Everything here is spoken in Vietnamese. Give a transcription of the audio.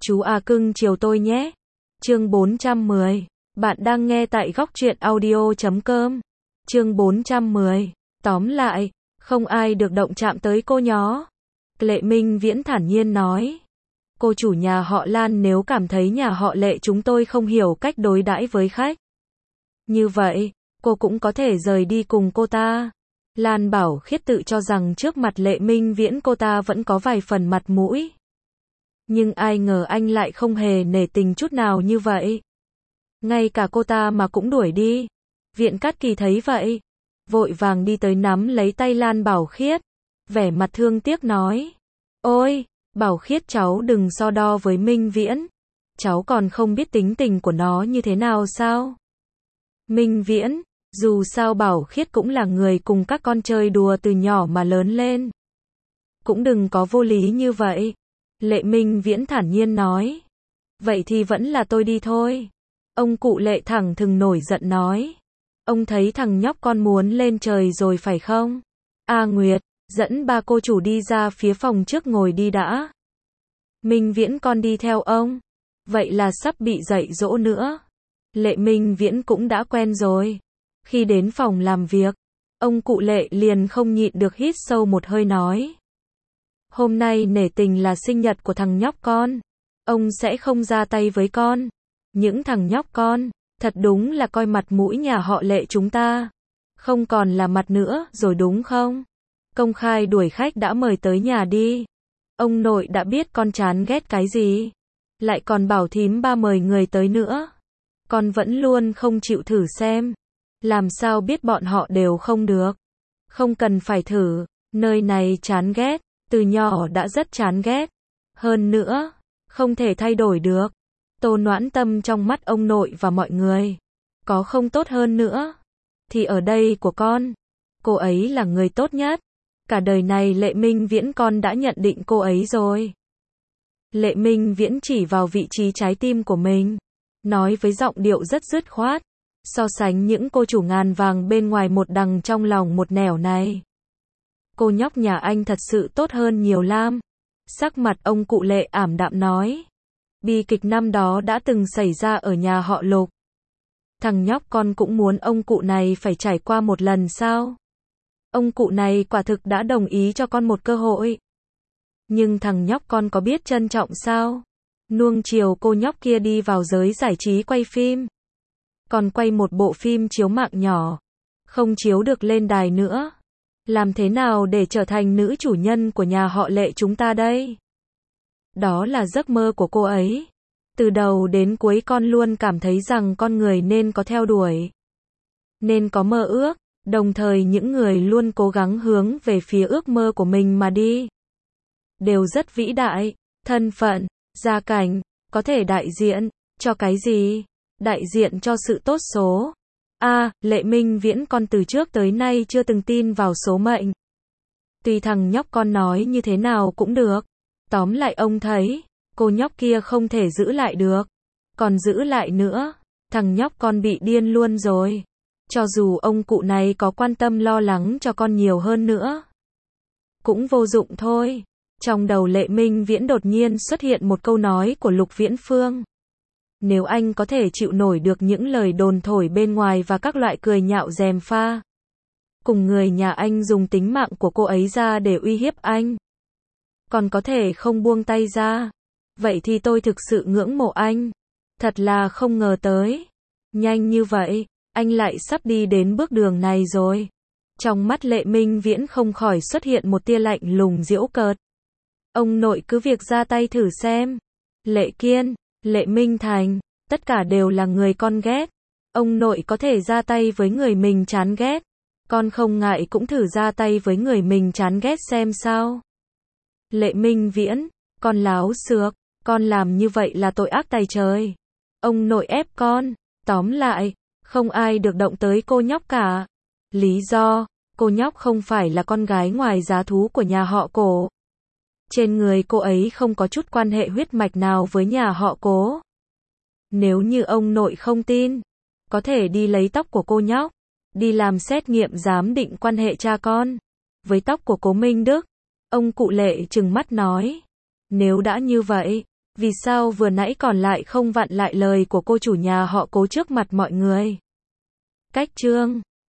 Chú à cưng chiều tôi nhé. Chương 410. Bạn đang nghe tại góc truyện audio.com. Chương 410. Tóm lại, không ai được động chạm tới cô nhó. Lệ Minh Viễn thản nhiên nói. Cô chủ nhà họ Lan nếu cảm thấy nhà họ Lệ chúng tôi không hiểu cách đối đãi với khách, như vậy, cô cũng có thể rời đi cùng cô ta. Lan Bảo Khiết tự cho rằng trước mặt Lệ Minh Viễn cô ta vẫn có vài phần mặt mũi. Nhưng ai ngờ anh lại không hề nể tình chút nào như vậy. Ngay cả cô ta mà cũng đuổi đi. Viện Cát Kỳ thấy vậy, vội vàng đi tới nắm lấy tay Lan Bảo Khiết, vẻ mặt thương tiếc nói. Ôi, Bảo Khiết cháu đừng so đo với Minh Viễn. Cháu còn không biết tính tình của nó như thế nào sao? Minh Viễn, dù sao Bảo Khiết cũng là người cùng các con chơi đùa từ nhỏ mà lớn lên. Cũng đừng có vô lý như vậy. Lệ Minh Viễn thản nhiên nói. Vậy thì vẫn là tôi đi thôi. Ông cụ Lệ thẳng thừng nổi giận nói. Ông thấy thằng nhóc con muốn lên trời rồi phải không? A Nguyệt, dẫn ba cô chủ đi ra phía phòng trước ngồi đi đã. Minh Viễn con đi theo ông. Vậy là sắp bị dạy dỗ nữa. Lệ Minh Viễn cũng đã quen rồi. Khi đến phòng làm việc, ông cụ Lệ liền không nhịn được hít sâu một hơi nói. Hôm nay nể tình là sinh nhật của thằng nhóc con. Ông sẽ không ra tay với con. Những thằng nhóc con, thật đúng là coi mặt mũi nhà họ Lệ chúng ta. Không còn là mặt nữa rồi đúng không? Công khai đuổi khách đã mời tới nhà đi. Ông nội đã biết con chán ghét cái gì. Lại còn bảo thím ba mời người tới nữa. Con vẫn luôn không chịu thử xem. Làm sao biết bọn họ đều không được. Không cần phải thử. Nơi này chán ghét. Từ nhỏ đã rất chán ghét. Hơn nữa, không thể thay đổi được. Tô Noãn Tâm trong mắt ông nội và mọi người. Có không tốt hơn nữa. Thì ở đây của con. Cô ấy là người tốt nhất. Cả đời này Lệ Minh Viễn con đã nhận định cô ấy rồi. Lệ Minh Viễn chỉ vào vị trí trái tim của mình. Nói với giọng điệu rất dứt khoát. So sánh những cô chủ ngàn vàng bên ngoài một đằng trong lòng một nẻo này. Cô nhóc nhà anh thật sự tốt hơn nhiều lắm. Sắc mặt ông cụ Lệ ảm đạm nói. Bi kịch năm đó đã từng xảy ra ở nhà họ Lục. Thằng nhóc con cũng muốn ông cụ này phải trải qua một lần sao? Ông cụ này quả thực đã đồng ý cho con một cơ hội. Nhưng thằng nhóc con có biết trân trọng sao? Nuông chiều cô nhóc kia đi vào giới giải trí quay phim. Còn quay một bộ phim chiếu mạng nhỏ. Không chiếu được lên đài nữa. Làm thế nào để trở thành nữ chủ nhân của nhà họ Lệ chúng ta đây? Đó là giấc mơ của cô ấy. Từ đầu đến cuối con luôn cảm thấy rằng con người nên có theo đuổi. Nên có mơ ước. Đồng thời những người luôn cố gắng hướng về phía ước mơ của mình mà đi. Đều rất vĩ đại. Thân phận, gia cảnh, có thể đại diện cho cái gì? Đại diện cho sự tốt số. Lệ Minh Viễn con từ trước tới nay chưa từng tin vào số mệnh. Tuy thằng nhóc con nói như thế nào cũng được. Tóm lại ông thấy, cô nhóc kia không thể giữ lại được. Còn giữ lại nữa, thằng nhóc con bị điên luôn rồi. Cho dù ông cụ này có quan tâm lo lắng cho con nhiều hơn nữa. Cũng vô dụng thôi. Trong đầu Lệ Minh Viễn đột nhiên xuất hiện một câu nói của Lục Viễn Phương. Nếu anh có thể chịu nổi được những lời đồn thổi bên ngoài và các loại cười nhạo gièm pha. Cùng người nhà anh dùng tính mạng của cô ấy ra để uy hiếp anh. Còn có thể không buông tay ra. Vậy thì tôi thực sự ngưỡng mộ anh. Thật là không ngờ tới. Nhanh như vậy, anh lại sắp đi đến bước đường này rồi. Trong mắt Lệ Minh Viễn không khỏi xuất hiện một tia lạnh lùng giễu cợt. Ông nội cứ việc ra tay thử xem. Lệ Kiên, Lệ Minh Thành, tất cả đều là người con ghét. Ông nội có thể ra tay với người mình chán ghét. Con không ngại cũng thử ra tay với người mình chán ghét xem sao. Lệ Minh Viễn, con láo xược, con làm như vậy là tội ác tày trời. Ông nội ép con, tóm lại, không ai được động tới cô nhóc cả. Lý do, cô nhóc không phải là con gái ngoài giá thú của nhà họ Cổ. Trên người cô ấy không có chút quan hệ huyết mạch nào với nhà họ Cố. Nếu như ông nội không tin, có thể đi lấy tóc của cô nhóc, đi làm xét nghiệm giám định quan hệ cha con với tóc của Cố Minh Đức. Ông cụ Lệ trừng mắt nói, nếu đã như vậy, Vì sao vừa nãy còn lại không vặn lại lời của cô chủ nhà họ Cố trước mặt mọi người? Cách chương